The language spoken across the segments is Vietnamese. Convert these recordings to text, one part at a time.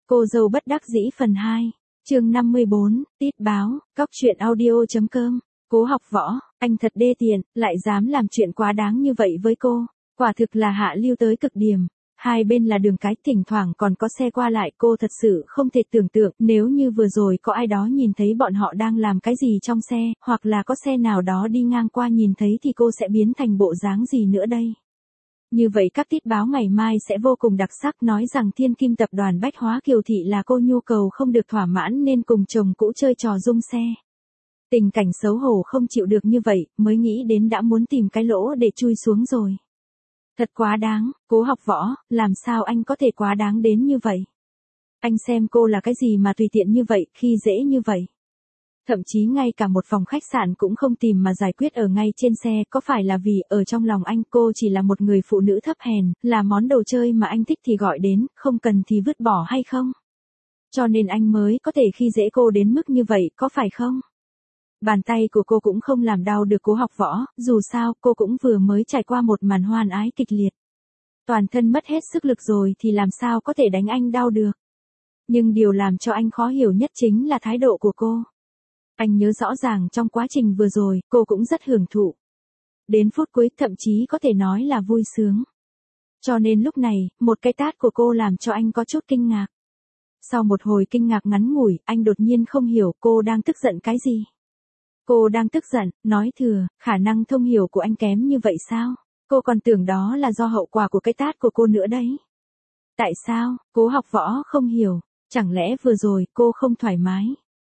Cô dâu bất đắc dĩ phần 2, chương 54, tít báo, cóc truyện audio.com. Cố Học Võ, anh thật đê tiện, lại dám làm chuyện quá đáng như vậy với cô. Quả thực là hạ lưu tới cực điểm. Hai bên là đường cái, thỉnh thoảng còn có xe qua lại, cô thật sự không thể tưởng tượng nếu như vừa rồi có ai đó nhìn thấy bọn họ đang làm cái gì trong xe, hoặc là có xe nào đó đi ngang qua nhìn thấy thì cô sẽ biến thành bộ dáng gì nữa đây. Như vậy các tít báo ngày mai sẽ vô cùng đặc sắc, nói rằng Thiên Kim tập đoàn Bách Hóa Kiều Thị là cô nhu cầu không được thỏa mãn nên cùng chồng cũ chơi trò rung xe. Tình cảnh xấu hổ không chịu được như vậy, mới nghĩ đến đã muốn tìm cái lỗ để chui xuống rồi. Thật quá đáng, Cố Học Võ, làm sao anh có thể quá đáng đến như vậy? Anh xem cô là cái gì mà tùy tiện như vậy, khi dễ như vậy? Thậm chí ngay cả một phòng khách sạn cũng không tìm mà giải quyết ở ngay trên xe, có phải là vì ở trong lòng anh cô chỉ là một người phụ nữ thấp hèn, là món đồ chơi mà anh thích thì gọi đến, không cần thì vứt bỏ hay không? Cho nên anh mới có thể khi dễ cô đến mức như vậy, có phải không? Bàn tay của cô cũng không làm đau được Cố Học Võ, dù sao cô cũng vừa mới trải qua một màn hoan ái kịch liệt. Toàn thân mất hết sức lực rồi thì làm sao có thể đánh anh đau được. Nhưng điều làm cho anh khó hiểu nhất chính là thái độ của cô. Anh nhớ rõ ràng trong quá trình vừa rồi, cô cũng rất hưởng thụ. Đến phút cuối thậm chí có thể nói là vui sướng. Cho nên lúc này, một cái tát của cô làm cho anh có chút kinh ngạc. Sau một hồi kinh ngạc ngắn ngủi, anh đột nhiên không hiểu cô đang tức giận cái gì. Cô đang tức giận, nói thừa, khả năng thông hiểu của anh kém như vậy sao? Cô còn tưởng đó là do hậu quả của cái tát của cô nữa đấy. Tại sao, Cố Học Võ không hiểu, chẳng lẽ vừa rồi cô không thoải mái?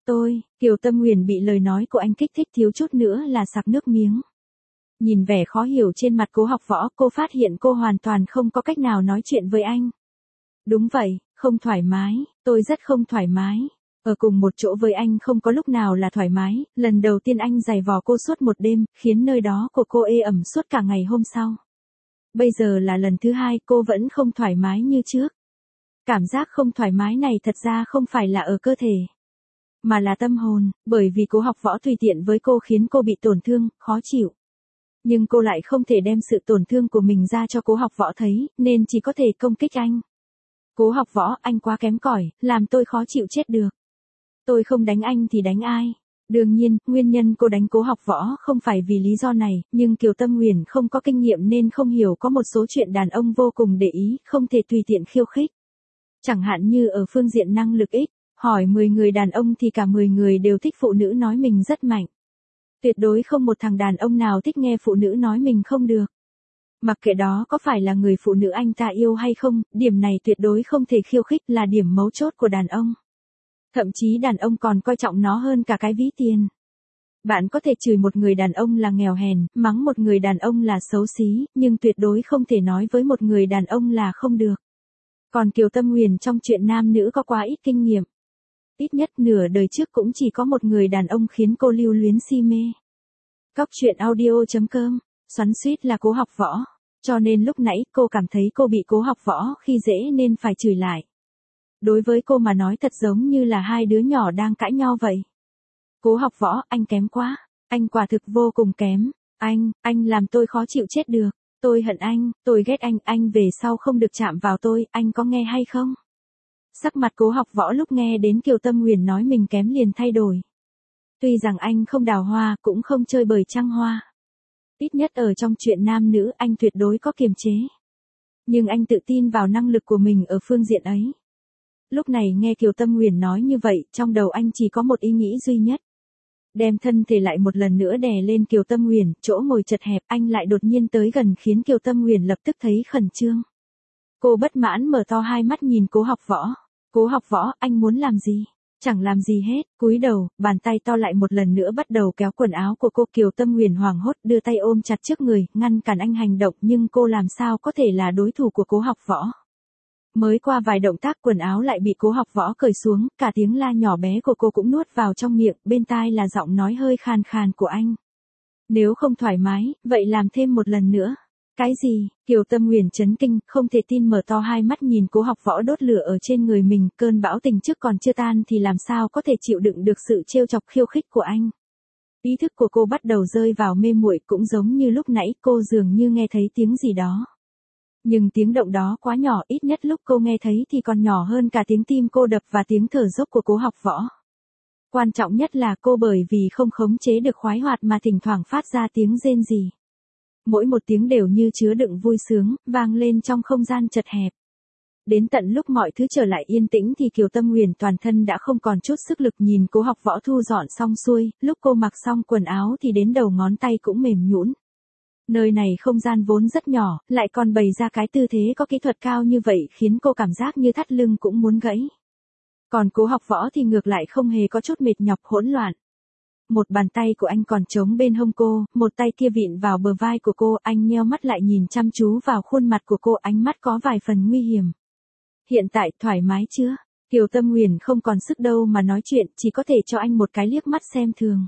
Kiều Tâm Huyền bị lời nói của anh kích thích thiếu chút nữa là sặc nước miếng. Nhìn vẻ khó hiểu trên mặt Cố Học Võ, cô phát hiện cô hoàn toàn không có cách nào nói chuyện với anh. Đúng vậy, không thoải mái, tôi rất không thoải mái. Ở cùng một chỗ với anh không có lúc nào là thoải mái, lần đầu tiên anh giày vò cô suốt một đêm, khiến nơi đó của cô ê ẩm suốt cả ngày hôm sau. Bây giờ là lần thứ hai cô vẫn không thoải mái như trước. Cảm giác không thoải mái này thật ra không phải là ở cơ thể, mà là tâm hồn, bởi vì Cố Học Võ tùy tiện với cô khiến cô bị tổn thương, khó chịu. Nhưng cô lại không thể đem sự tổn thương của mình ra cho Cố Học Võ thấy, nên chỉ có thể công kích anh. Cố Học Võ, anh quá kém cỏi, làm tôi khó chịu chết được. Tôi không đánh anh thì đánh ai? Đương nhiên, nguyên nhân cô đánh Cố Học Võ không phải vì lý do này, nhưng Kiều Tâm Huyền không có kinh nghiệm nên không hiểu có một số chuyện đàn ông vô cùng để ý, không thể tùy tiện khiêu khích. Chẳng hạn như ở phương diện năng lực ích, hỏi 10 người đàn ông thì cả 10 người đều thích phụ nữ nói mình rất mạnh. Tuyệt đối không một thằng đàn ông nào thích nghe phụ nữ nói mình không được. Mặc kệ đó có phải là người phụ nữ anh ta yêu hay không, điểm này tuyệt đối không thể khiêu khích, là điểm mấu chốt của đàn ông. Thậm chí đàn ông còn coi trọng nó hơn cả cái ví tiền. Bạn có thể chửi một người đàn ông là nghèo hèn, mắng một người đàn ông là xấu xí, nhưng tuyệt đối không thể nói với một người đàn ông là không được. Còn Kiều Tâm Huyền trong chuyện nam nữ có quá ít kinh nghiệm. Ít nhất nửa đời trước cũng chỉ có một người đàn ông khiến cô lưu luyến si mê. Cóc truyện audio.com, xoắn xuýt là Cố Học Võ. Cho nên lúc nãy cô cảm thấy cô bị Cố Học Võ khi dễ nên phải chửi lại. Đối với cô mà nói thật giống như là hai đứa nhỏ đang cãi nhau vậy. Cố Học Võ, anh kém quá. Anh quả thực vô cùng kém. Anh làm tôi khó chịu chết được. Tôi hận anh, tôi ghét anh về sau không được chạm vào tôi, anh có nghe hay không? Sắc mặt Cố Học Võ lúc nghe đến Kiều Tâm Huyền nói mình kém liền thay đổi. Tuy rằng anh không đào hoa, cũng không chơi bời trăng hoa. Ít nhất ở trong chuyện nam nữ anh tuyệt đối có kiềm chế. Nhưng anh tự tin vào năng lực của mình ở phương diện ấy. Lúc này nghe Kiều Tâm Huyền nói như vậy, trong đầu anh chỉ có một ý nghĩ duy nhất. Đem thân thể lại một lần nữa đè lên Kiều Tâm Huyền, chỗ ngồi chật hẹp, anh lại đột nhiên tới gần khiến Kiều Tâm Huyền lập tức thấy khẩn trương. Cô bất mãn mở to hai mắt nhìn Cố Học Võ. Cố Học Võ, anh muốn làm gì? Chẳng làm gì hết, cúi đầu, bàn tay to lại một lần nữa bắt đầu kéo quần áo của cô. Kiều Tâm Huyền hoảng hốt đưa tay ôm chặt trước người, ngăn cản anh hành động, nhưng cô làm sao có thể là đối thủ của Cố Học Võ. Mới qua vài động tác quần áo lại bị Cố Học Võ cởi xuống, cả tiếng la nhỏ bé của cô cũng nuốt vào trong miệng, bên tai là giọng nói hơi khàn khàn của anh. Nếu không thoải mái, vậy làm thêm một lần nữa. Cái gì? Kiều Tâm Huyền chấn kinh, không thể tin mở to hai mắt nhìn Cố Học Võ đốt lửa ở trên người mình, cơn bão tình trước còn chưa tan thì làm sao có thể chịu đựng được sự trêu chọc khiêu khích của anh. Ý thức của cô bắt đầu rơi vào mê muội, cũng giống như lúc nãy cô dường như nghe thấy tiếng gì đó. Nhưng tiếng động đó quá nhỏ, ít nhất lúc cô nghe thấy thì còn nhỏ hơn cả tiếng tim cô đập và tiếng thở dốc của Cố Học Võ. Quan trọng nhất là cô bởi vì không khống chế được khoái hoạt mà thỉnh thoảng phát ra tiếng rên rỉ. Mỗi một tiếng đều như chứa đựng vui sướng, vang lên trong không gian chật hẹp. Đến tận lúc mọi thứ trở lại yên tĩnh thì Kiều Tâm Huyền toàn thân đã không còn chút sức lực nhìn Cố Học Võ thu dọn xong xuôi, lúc cô mặc xong quần áo thì đến đầu ngón tay cũng mềm nhũn. Nơi này không gian vốn rất nhỏ, lại còn bày ra cái tư thế có kỹ thuật cao như vậy khiến cô cảm giác như thắt lưng cũng muốn gãy. Còn Cố Học Võ thì ngược lại không hề có chút mệt nhọc hỗn loạn. Một bàn tay của anh còn trống bên hông cô, một tay kia vịn vào bờ vai của cô, anh nheo mắt lại nhìn chăm chú vào khuôn mặt của cô, ánh mắt có vài phần nguy hiểm. Hiện tại thoải mái chưa? Kiều Tâm Huyền không còn sức đâu mà nói chuyện, chỉ có thể cho anh một cái liếc mắt xem thường.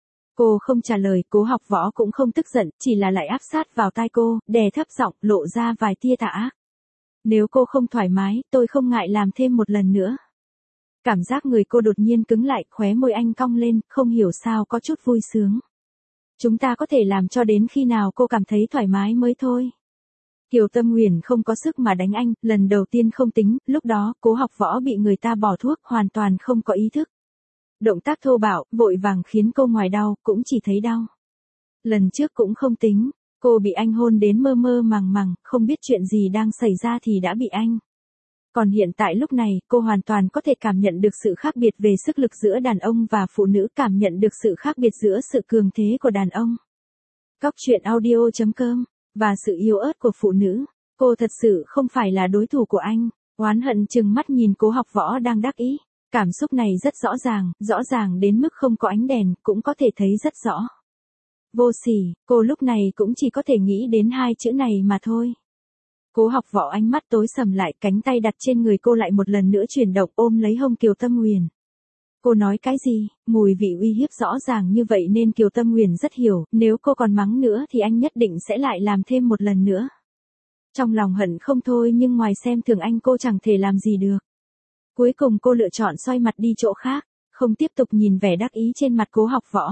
Cô không trả lời, Cố Học Võ cũng không tức giận, chỉ là lại áp sát vào tai cô, đè thấp giọng, lộ ra vài tia tà ác. Nếu cô không thoải mái, tôi không ngại làm thêm một lần nữa. Cảm giác người cô đột nhiên cứng lại, khóe môi anh cong lên, không hiểu sao có chút vui sướng. Chúng ta có thể làm cho đến khi nào cô cảm thấy thoải mái mới thôi. Kiều Tâm Huyền không có sức mà đánh anh, lần đầu tiên không tính, lúc đó Cố Học Võ bị người ta bỏ thuốc, hoàn toàn không có ý thức. Động tác thô bạo, vội vàng khiến cô ngoài đau, cũng chỉ thấy đau. Lần trước cũng không tính, cô bị anh hôn đến mơ mơ màng màng, không biết chuyện gì đang xảy ra thì đã bị anh. Còn hiện tại lúc này, cô hoàn toàn có thể cảm nhận được sự khác biệt về sức lực giữa đàn ông và phụ nữ, cảm nhận được sự khác biệt giữa sự cường thế của đàn ông. Cóc truyện audio.com và sự yếu ớt của phụ nữ. Cô thật sự không phải là đối thủ của anh. Oán hận trừng mắt nhìn Cố Học Võ đang đắc ý. Cảm xúc này rất rõ ràng đến mức không có ánh đèn, cũng có thể thấy rất rõ. Vô sỉ, cô lúc này cũng chỉ có thể nghĩ đến hai chữ này mà thôi. Cố Học Võ ánh mắt tối sầm lại, cánh tay đặt trên người cô lại một lần nữa chuyển động, ôm lấy hông Kiều Tâm Huyền. Cô nói cái gì? Mùi vị uy hiếp rõ ràng như vậy nên Kiều Tâm Huyền rất hiểu, nếu cô còn mắng nữa thì anh nhất định sẽ lại làm thêm một lần nữa. Trong lòng hận không thôi nhưng ngoài xem thường anh cô chẳng thể làm gì được. Cuối cùng cô lựa chọn xoay mặt đi chỗ khác, không tiếp tục nhìn vẻ đắc ý trên mặt Cố Học Võ.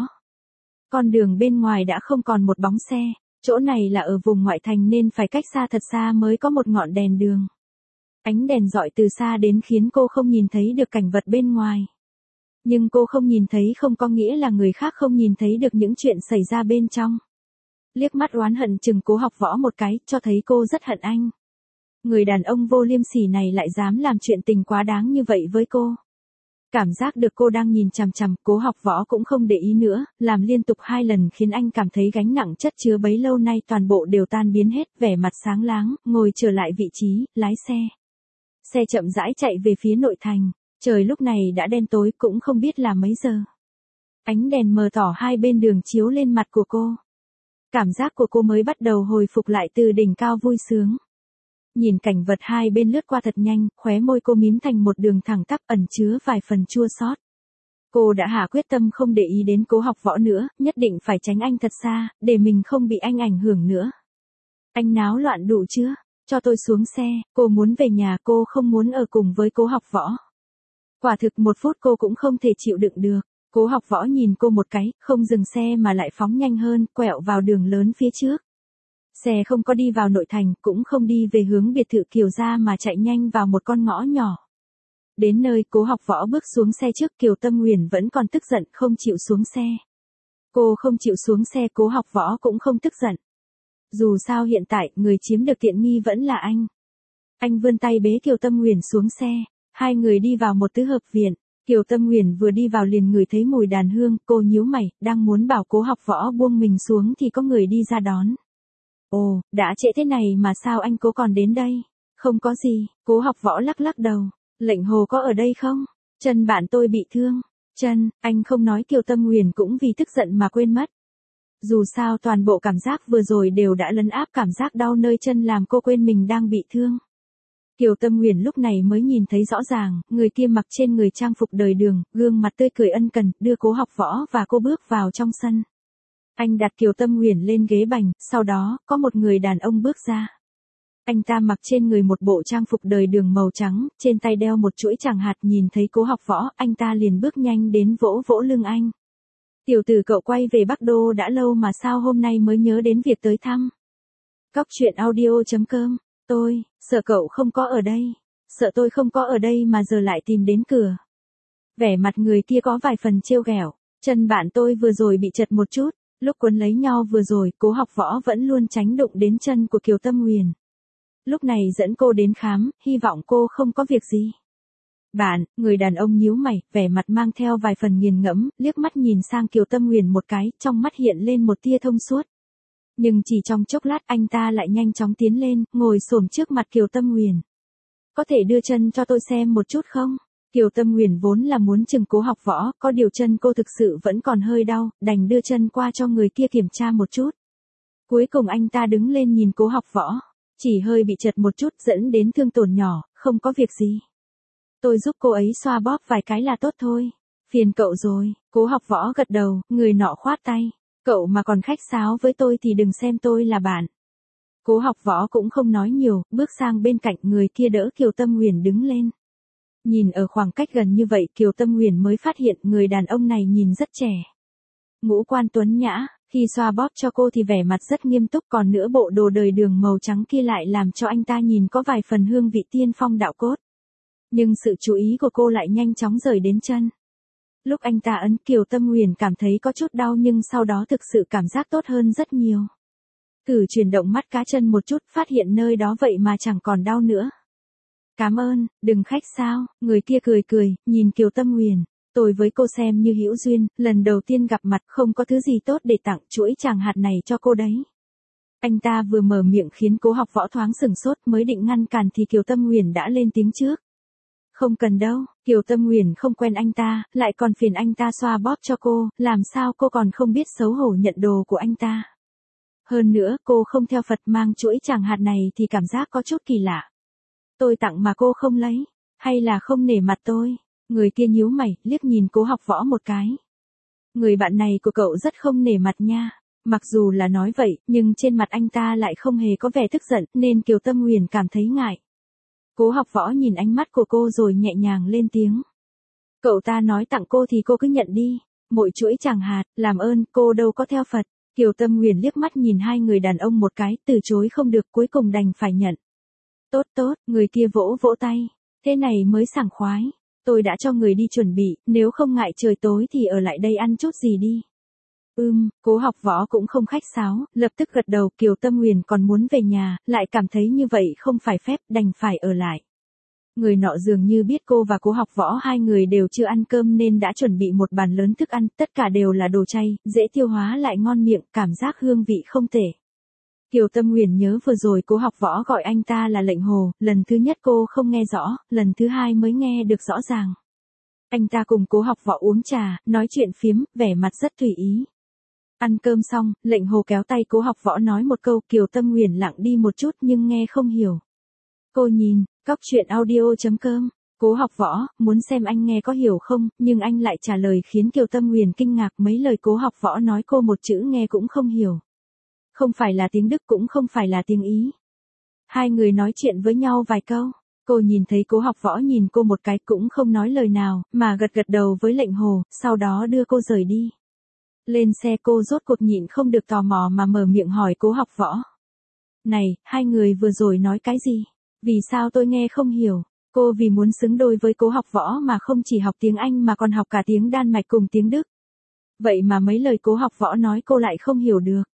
Con đường bên ngoài đã không còn một bóng xe, chỗ này là ở vùng ngoại thành nên phải cách xa thật xa mới có một ngọn đèn đường. Ánh đèn rọi từ xa đến khiến cô không nhìn thấy được cảnh vật bên ngoài. Nhưng cô không nhìn thấy không có nghĩa là người khác không nhìn thấy được những chuyện xảy ra bên trong. Liếc mắt oán hận chừng Cố Học Võ một cái, cho thấy cô rất hận anh. Người đàn ông vô liêm sỉ này lại dám làm chuyện tình quá đáng như vậy với cô. Cảm giác được cô đang nhìn chằm chằm, Cố Học Võ cũng không để ý nữa, làm liên tục 2 lần khiến anh cảm thấy gánh nặng chất chứa bấy lâu nay toàn bộ đều tan biến hết, vẻ mặt sáng láng, ngồi trở lại vị trí, lái xe. Xe chậm rãi chạy về phía nội thành, trời lúc này đã đen tối cũng không biết là mấy giờ. Ánh đèn mờ tỏ hai bên đường chiếu lên mặt của cô. Cảm giác của cô mới bắt đầu hồi phục lại từ đỉnh cao vui sướng. Nhìn cảnh vật hai bên lướt qua thật nhanh, khóe môi cô mím thành một đường thẳng tắp ẩn chứa vài phần chua xót. Cô đã hạ quyết tâm không để ý đến Cố Học Võ nữa, nhất định phải tránh anh thật xa, để mình không bị anh ảnh hưởng nữa. Anh náo loạn đủ chưa? Cho tôi xuống xe, cô muốn về nhà, cô không muốn ở cùng với Cố Học Võ. Quả thực một phút cô cũng không thể chịu đựng được. Cố Học Võ nhìn cô một cái, không dừng xe mà lại phóng nhanh hơn, quẹo vào đường lớn phía trước. Xe không có đi vào nội thành, cũng không đi về hướng biệt thự Kiều gia mà chạy nhanh vào một con ngõ nhỏ. Đến nơi Cố Học Võ bước xuống xe trước, Kiều Tâm Huyền vẫn còn tức giận không chịu xuống xe. Cô không chịu xuống xe, Cố Học Võ cũng không tức giận. Dù sao hiện tại, người chiếm được tiện nghi vẫn là anh. Anh vươn tay bế Kiều Tâm Huyền xuống xe, hai người đi vào một tứ hợp viện. Kiều Tâm Huyền vừa đi vào liền ngửi thấy mùi đàn hương, cô nhíu mày, đang muốn bảo Cố Học Võ buông mình xuống thì có người đi ra đón. Ồ, đã trễ thế này mà sao anh Cố còn đến đây? Không có gì, Cố Học Võ lắc lắc đầu. Lệnh Hồ có ở đây không? Chân bạn tôi bị thương. Chân, anh không nói, Kiều Tâm Huyền cũng vì tức giận mà quên mất. Dù sao toàn bộ cảm giác vừa rồi đều đã lấn áp cảm giác đau nơi chân làm cô quên mình đang bị thương. Kiều Tâm Huyền lúc này mới nhìn thấy rõ ràng, người kia mặc trên người trang phục đời đường, gương mặt tươi cười ân cần, đưa Cố Học Võ và cô bước vào trong sân. Anh đặt Kiều Tâm Huyền lên ghế bành, sau đó, có một người đàn ông bước ra. Anh ta mặc trên người một bộ trang phục đời đường màu trắng, trên tay đeo một chuỗi tràng hạt, nhìn thấy Cố Học Võ, anh ta liền bước nhanh đến vỗ vỗ lưng anh. Tiểu tử cậu quay về Bắc Đô đã lâu mà sao hôm nay mới nhớ đến việc tới thăm? Cóc truyện audio.com Sợ cậu không có ở đây. Sợ tôi không có ở đây mà giờ lại tìm đến cửa. Vẻ mặt người kia có vài phần trêu ghẹo. Chân bạn tôi vừa rồi bị trật một chút. Lúc quấn lấy nhau vừa rồi, Cố Học Võ vẫn luôn tránh đụng đến chân của Kiều Tâm Huyền. Lúc này dẫn cô đến khám, hy vọng cô không có việc gì. Bạn, người đàn ông nhíu mày, vẻ mặt mang theo vài phần nghiền ngẫm, liếc mắt nhìn sang Kiều Tâm Huyền một cái, trong mắt hiện lên một tia thông suốt. Nhưng chỉ trong chốc lát anh ta lại nhanh chóng tiến lên, ngồi xổm trước mặt Kiều Tâm Huyền. Có thể đưa chân cho tôi xem một chút không? Kiều Tâm Huyền vốn là muốn chừng Cố Học Võ, có điều chân cô thực sự vẫn còn hơi đau, đành đưa chân qua cho người kia kiểm tra một chút. Cuối cùng anh ta đứng lên nhìn Cố Học Võ, chỉ hơi bị trật một chút dẫn đến thương tổn nhỏ, không có việc gì. Tôi giúp cô ấy xoa bóp vài cái là tốt thôi. Phiền cậu rồi, Cố Học Võ gật đầu, người nọ khoát tay. Cậu mà còn khách sáo với tôi thì đừng xem tôi là bạn. Cố Học Võ cũng không nói nhiều, bước sang bên cạnh người kia đỡ Kiều Tâm Huyền đứng lên. Nhìn ở khoảng cách gần như vậy Kiều Tâm Huyền mới phát hiện người đàn ông này nhìn rất trẻ. Ngũ quan tuấn nhã, khi xoa bóp cho cô thì vẻ mặt rất nghiêm túc, còn nữa bộ đồ đời đường màu trắng kia lại làm cho anh ta nhìn có vài phần hương vị tiên phong đạo cốt. Nhưng sự chú ý của cô lại nhanh chóng rời đến chân. Lúc anh ta ấn Kiều Tâm Huyền cảm thấy có chút đau nhưng sau đó thực sự cảm giác tốt hơn rất nhiều. Thử chuyển động mắt cá chân một chút phát hiện nơi đó vậy mà chẳng còn đau nữa. Cảm ơn, đừng khách sao, người kia cười cười, nhìn Kiều Tâm Huyền. Tôi với cô xem như hữu duyên, lần đầu tiên gặp mặt không có thứ gì tốt để tặng chuỗi chàng hạt này cho cô đấy. Anh ta vừa mở miệng khiến Cố Học Võ thoáng sửng sốt mới định ngăn cản thì Kiều Tâm Huyền đã lên tiếng trước. Không cần đâu, Kiều Tâm Huyền không quen anh ta, lại còn phiền anh ta xoa bóp cho cô, làm sao cô còn không biết xấu hổ nhận đồ của anh ta. Hơn nữa, cô không theo Phật mang chuỗi chàng hạt này thì cảm giác có chút kỳ lạ. Tôi tặng mà cô không lấy, hay là không nể mặt tôi? Người kia nhíu mày, liếc nhìn Cố Học Võ một cái. Người bạn này của cậu rất không nể mặt nha. Mặc dù là nói vậy, nhưng trên mặt anh ta lại không hề có vẻ tức giận, nên Kiều Tâm Huyền cảm thấy ngại. Cố Học Võ nhìn ánh mắt của cô rồi nhẹ nhàng lên tiếng. Cậu ta nói tặng cô thì cô cứ nhận đi. Mỗi chuỗi chàng hạt, làm ơn, cô đâu có theo Phật. Kiều Tâm Huyền liếc mắt nhìn hai người đàn ông một cái, từ chối không được, cuối cùng đành phải nhận. Tốt tốt, người kia vỗ vỗ tay. Thế này mới sảng khoái. Tôi đã cho người đi chuẩn bị, nếu không ngại trời tối thì ở lại đây ăn chút gì đi. Cố Học Võ cũng không khách sáo, lập tức gật đầu. Kiều Tâm Huyền còn muốn về nhà, lại cảm thấy như vậy không phải phép, đành phải ở lại. Người nọ dường như biết cô và Cố Học Võ hai người đều chưa ăn cơm nên đã chuẩn bị một bàn lớn thức ăn, tất cả đều là đồ chay, dễ tiêu hóa lại ngon miệng, cảm giác hương vị không tệ. Kiều Tâm Huyền nhớ vừa rồi Cố Học Võ gọi anh ta là Lệnh Hồ, lần thứ nhất cô không nghe rõ, lần thứ hai mới nghe được rõ ràng. Anh ta cùng Cố Học Võ uống trà, nói chuyện phiếm, vẻ mặt rất tùy ý. Ăn cơm xong, Lệnh Hồ kéo tay Cố Học Võ nói một câu, Kiều Tâm Huyền lặng đi một chút nhưng nghe không hiểu. Cô nhìn, coctruyện.audio.com, Cố Học Võ, muốn xem anh nghe có hiểu không, nhưng anh lại trả lời khiến Kiều Tâm Huyền kinh ngạc, mấy lời Cố Học Võ nói cô một chữ nghe cũng không hiểu. Không phải là tiếng Đức cũng không phải là tiếng Ý. Hai người nói chuyện với nhau vài câu, cô nhìn thấy Cố Học Võ nhìn cô một cái cũng không nói lời nào, mà gật gật đầu với Lệnh Hồ, sau đó đưa cô rời đi. Lên xe cô rốt cuộc nhịn không được tò mò mà mở miệng hỏi Cố Học Võ. Này, hai người vừa rồi nói cái gì? Vì sao tôi nghe không hiểu? Cô vì muốn xứng đôi với Cố Học Võ mà không chỉ học tiếng Anh mà còn học cả tiếng Đan Mạch cùng tiếng Đức. Vậy mà mấy lời Cố Học Võ nói cô lại không hiểu được.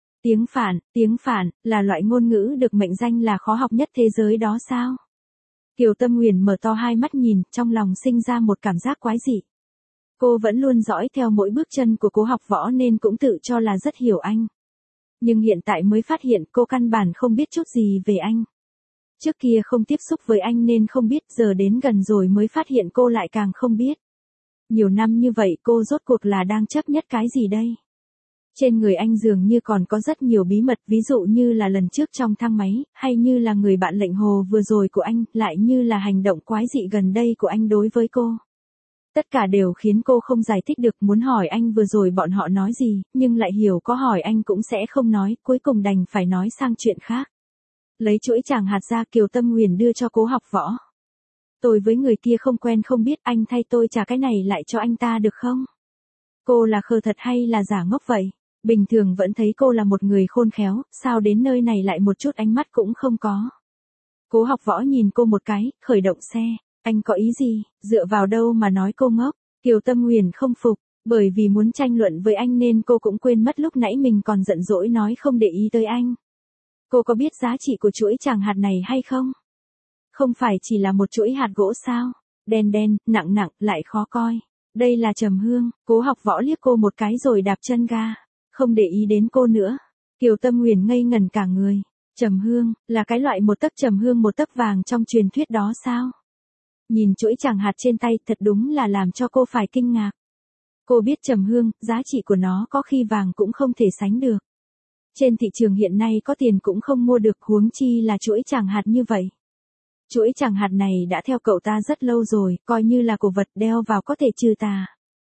Tiếng Phạn, là loại ngôn ngữ được mệnh danh là khó học nhất thế giới đó sao? Kiều Tâm Huyền mở to hai mắt nhìn, trong lòng sinh ra một cảm giác quái dị. Cô vẫn luôn dõi theo mỗi bước chân của Cố Học Võ nên cũng tự cho là rất hiểu anh. Nhưng hiện tại mới phát hiện cô căn bản không biết chút gì về anh. Trước kia không tiếp xúc với anh nên không biết, giờ đến gần rồi mới phát hiện cô lại càng không biết. Nhiều năm như vậy cô rốt cuộc là đang chấp nhất cái gì đây? Trên người anh dường như còn có rất nhiều bí mật, ví dụ như là lần trước trong thang máy, hay như là người bạn Lệnh Hồ vừa rồi của anh, lại như là hành động quái dị gần đây của anh đối với cô. Tất cả đều khiến cô không giải thích được, muốn hỏi anh vừa rồi bọn họ nói gì, nhưng lại hiểu có hỏi anh cũng sẽ không nói, cuối cùng đành phải nói sang chuyện khác. Lấy chuỗi chàng hạt ra, Kiều Tâm Huyền đưa cho Cố Học Võ. Tôi với người kia không quen không biết, anh thay tôi trả cái này lại cho anh ta được không? Cô là khờ thật hay là giả ngốc vậy? Bình thường vẫn thấy cô là một người khôn khéo, sao đến nơi này lại một chút ánh mắt cũng không có? Cố Học Võ nhìn cô một cái, khởi động xe. Anh có ý gì, dựa vào đâu mà nói cô ngốc? Kiều Tâm Nguyền không phục, bởi vì muốn tranh luận với anh nên cô cũng quên mất lúc nãy mình còn giận dỗi nói không để ý tới anh. Cô có biết giá trị của chuỗi tràng hạt này hay không? Không phải chỉ là một chuỗi hạt gỗ sao? Đen đen, nặng nặng, lại khó coi. Đây là trầm hương. Cố Học Võ liếc cô một cái rồi đạp chân ga. Không để ý đến cô nữa. Kiều Tâm Nguyền ngây ngẩn cả người. Trầm hương, là cái loại một tấc trầm hương một tấc vàng trong truyền thuyết đó sao? Nhìn chuỗi tràng hạt trên tay thật đúng là làm cho cô phải kinh ngạc. Cô biết trầm hương, giá trị của nó có khi vàng cũng không thể sánh được. Trên thị trường hiện nay có tiền cũng không mua được, huống chi là chuỗi tràng hạt như vậy. Chuỗi tràng hạt này đã theo cậu ta rất lâu rồi, coi như là cổ vật đeo vào có thể trừ tà.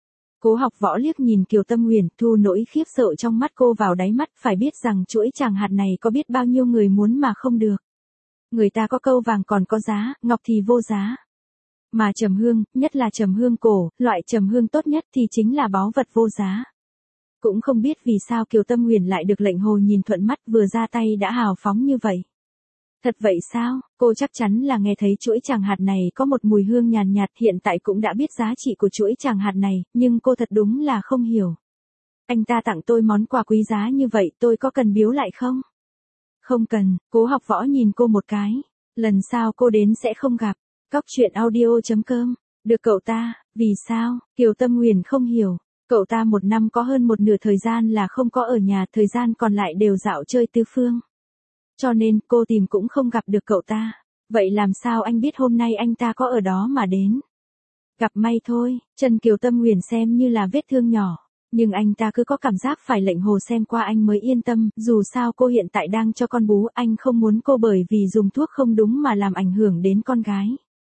Cố Học Võ liếc nhìn Kiều Tâm Nguyền, thu nỗi khiếp sợ trong mắt cô vào đáy mắt, phải biết rằng chuỗi tràng hạt này có biết bao nhiêu người muốn mà không được. Người ta có câu vàng còn có giá, ngọc thì vô giá. Mà trầm hương, nhất là trầm hương cổ, loại trầm hương tốt nhất thì chính là báu vật vô giá. Cũng không biết vì sao Kiều Tâm Nguyền lại được lệnh hồ nhìn thuận mắt, vừa ra tay đã hào phóng như vậy. Thật vậy sao? Cô chắc chắn là nghe thấy chuỗi tràng hạt này có một mùi hương nhàn nhạt, hiện tại cũng đã biết giá trị của chuỗi tràng hạt này, nhưng cô thật đúng là không hiểu. Anh ta tặng tôi món quà quý giá như vậy, tôi có cần biếu lại không? Không cần. Cố Học Võ nhìn cô một cái. Lần sau cô đến sẽ không gặp. Cóc truyện audio.com. Được cậu ta, vì sao? Kiều Tâm Nguyền không hiểu. Cậu ta một năm có hơn một nửa thời gian là không có ở nhà, thời gian còn lại đều dạo chơi tứ phương. Cho nên cô tìm cũng không gặp được cậu ta. Vậy làm sao anh biết hôm nay anh ta có ở đó mà đến? Gặp may thôi. Chân Kiều Tâm Nguyền xem như là vết thương nhỏ. Nhưng anh ta cứ có cảm giác phải lệnh hồ xem qua anh mới yên tâm. Dù sao cô hiện tại đang cho con bú, anh không muốn cô bởi vì dùng thuốc không đúng mà làm ảnh hưởng đến con gái.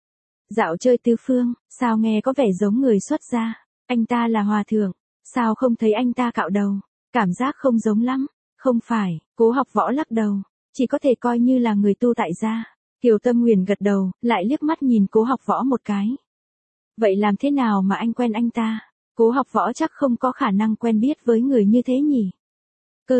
Dạo chơi tứ phương, sao nghe có vẻ giống người xuất gia? Anh ta là hòa thượng. Sao không thấy anh ta cạo đầu? Cảm giác không giống lắm. Không phải. Cố Học Võ lắc đầu. Chỉ có thể coi như là người tu tại gia. Kiều Tâm Nguyền gật đầu, lại liếc mắt nhìn Cố Học Võ một cái. Vậy làm thế nào mà anh quen anh ta? Cố Học Võ chắc không có khả năng quen biết với người như thế nhỉ? Cơ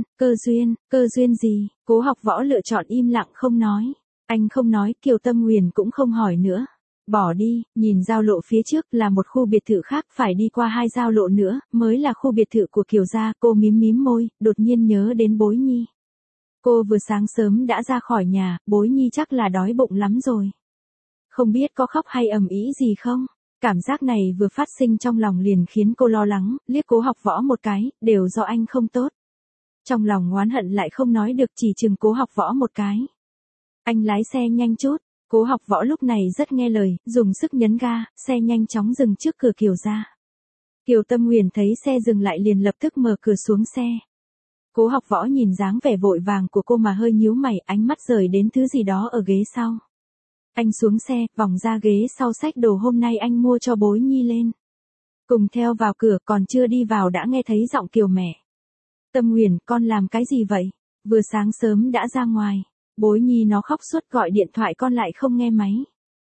duyên gì? Cố Học Võ lựa chọn im lặng không nói. Anh không nói, Kiều Tâm Nguyền cũng không hỏi nữa. Bỏ đi, nhìn giao lộ phía trước là một khu biệt thự khác, phải đi qua 2 giao lộ nữa, mới là khu biệt thự của Kiều gia. Cô mím mím môi, đột nhiên nhớ đến Bối Nhi. Cô vừa sáng sớm đã ra khỏi nhà, Bối Nhi chắc là đói bụng lắm rồi. Không biết có khóc hay ầm ĩ gì không? Cảm giác này vừa phát sinh trong lòng liền khiến cô lo lắng, liếc Cố Học Võ một cái, đều do anh không tốt. Trong lòng oán hận lại không nói được, chỉ chừng Cố Học Võ một cái. Anh lái xe nhanh chút. Cố Học Võ lúc này rất nghe lời, dùng sức nhấn ga, xe nhanh chóng dừng trước cửa Kiều gia. Kiều Tâm Nguyền thấy xe dừng lại liền lập tức mở cửa xuống xe. Cố Học Võ nhìn dáng vẻ vội vàng của cô mà hơi nhíu mày, ánh mắt rời đến thứ gì đó ở ghế sau. Anh xuống xe, vòng ra ghế sau xách đồ hôm nay anh mua cho Bối Nhi lên. Cùng theo vào cửa, còn chưa đi vào đã nghe thấy giọng Kiều mẹ. Tâm Nguyền, con làm cái gì vậy? Vừa sáng sớm đã ra ngoài. Bối Nhi nó khóc suốt, gọi điện thoại con lại không nghe máy.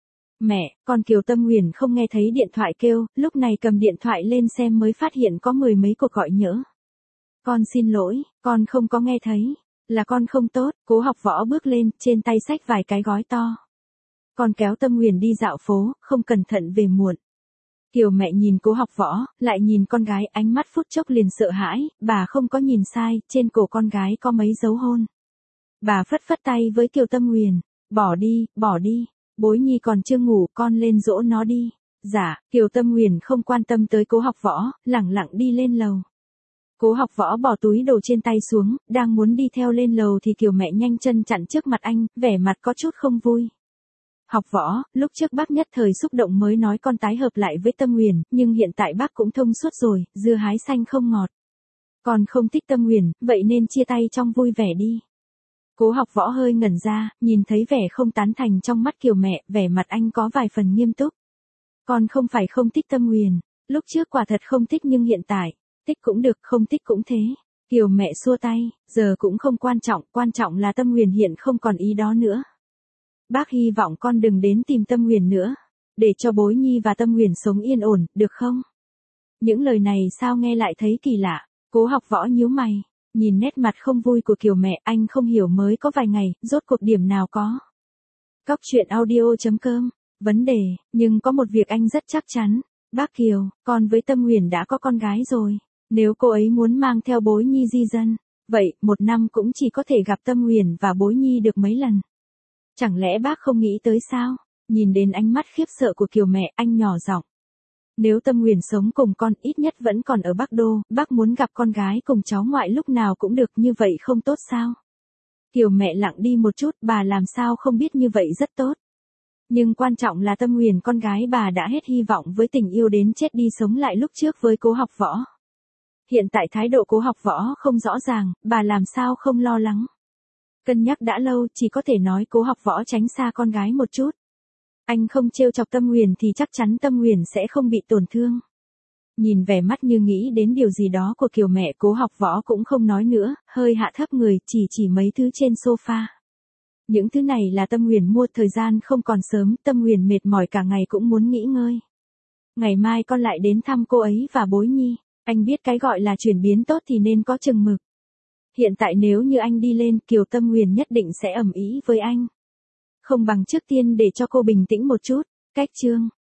Mẹ, con. Kiều Tâm Nguyền không nghe thấy điện thoại kêu, lúc này cầm điện thoại lên xem mới phát hiện có 10 mấy cuộc gọi nhỡ. Con xin lỗi, con không có nghe thấy. Là con không tốt. Cố Học Võ bước lên, trên tay xách vài cái gói to. Con kéo Tâm Nguyền đi dạo phố, không cẩn thận về muộn. Kiều mẹ nhìn Cố Học Võ, lại nhìn con gái, ánh mắt phút chốc liền sợ hãi, bà không có nhìn sai, trên cổ con gái có mấy dấu hôn. Bà phất phất tay với Kiều Tâm Nguyền, bỏ đi, Bối Nhi còn chưa ngủ, con lên dỗ nó đi. Dạ. Kiều Tâm Nguyền không quan tâm tới Cố Học Võ, lẳng lặng đi lên lầu. Cố Học Võ bỏ túi đồ trên tay xuống, đang muốn đi theo lên lầu thì Kiều mẹ nhanh chân chặn trước mặt anh, vẻ mặt có chút không vui. Học Võ, lúc trước bác nhất thời xúc động mới nói con tái hợp lại với Tâm Nguyền, nhưng hiện tại bác cũng thông suốt rồi, dưa hái xanh không ngọt. Con không thích Tâm Nguyền, vậy nên chia tay trong vui vẻ đi. Cố Học Võ hơi ngẩn ra, nhìn thấy vẻ không tán thành trong mắt Kiều mẹ, vẻ mặt anh có vài phần nghiêm túc. Con không phải không thích Tâm Nguyền, lúc trước quả thật không thích nhưng hiện tại, thích cũng được, không thích cũng thế. Kiều mẹ xua tay, giờ cũng không quan trọng là Tâm Nguyền hiện không còn ý đó nữa. Bác hy vọng con đừng đến tìm Tâm Nguyền nữa, để cho Bối Nhi và Tâm Nguyền sống yên ổn, được không? Những lời này sao nghe lại thấy kỳ lạ. Cố Học Võ nhíu mày, nhìn nét mặt không vui của Kiều mẹ, anh không hiểu mới có vài ngày, rốt cuộc điểm nào có. Cóc truyện audio.com. Vấn đề, nhưng có một việc anh rất chắc chắn. Bác Kiều, con với Tâm Huyền đã có con gái rồi. Nếu cô ấy muốn mang theo Bối Nhi di dân, vậy, 1 năm cũng chỉ có thể gặp Tâm Huyền và Bối Nhi được mấy lần. Chẳng lẽ bác không nghĩ tới sao? Nhìn đến ánh mắt khiếp sợ của Kiều mẹ, anh nhỏ giọng. Nếu Tâm Huyền sống cùng con ít nhất vẫn còn ở Bắc Đô, bác muốn gặp con gái cùng cháu ngoại lúc nào cũng được, như vậy không tốt sao? Kiều mẹ lặng đi một chút, bà làm sao không biết như vậy rất tốt. Nhưng quan trọng là Tâm Huyền con gái bà đã hết hy vọng với tình yêu đến chết đi sống lại lúc trước với Cố Học Võ. Hiện tại thái độ Cố Học Võ không rõ ràng, bà làm sao không lo lắng. Cân nhắc đã lâu, chỉ có thể nói Cố Học Võ tránh xa con gái một chút. Anh không trêu chọc Tâm Huyền thì chắc chắn Tâm Huyền sẽ không bị tổn thương. Nhìn vẻ mắt như nghĩ đến điều gì đó của Kiều mẹ, Cố Học Võ cũng không nói nữa, hơi hạ thấp người, chỉ mấy thứ trên sofa. Những thứ này là Tâm Huyền mua, thời gian không còn sớm, Tâm Huyền mệt mỏi cả ngày cũng muốn nghỉ ngơi. Ngày mai con lại đến thăm cô ấy và Bối Nhi, anh biết cái gọi là chuyển biến tốt thì nên có chừng mực. Hiện tại nếu như anh đi lên, Kiều Tâm Huyền nhất định sẽ ầm ĩ với anh. Không bằng trước tiên để cho cô bình tĩnh một chút. Cách chương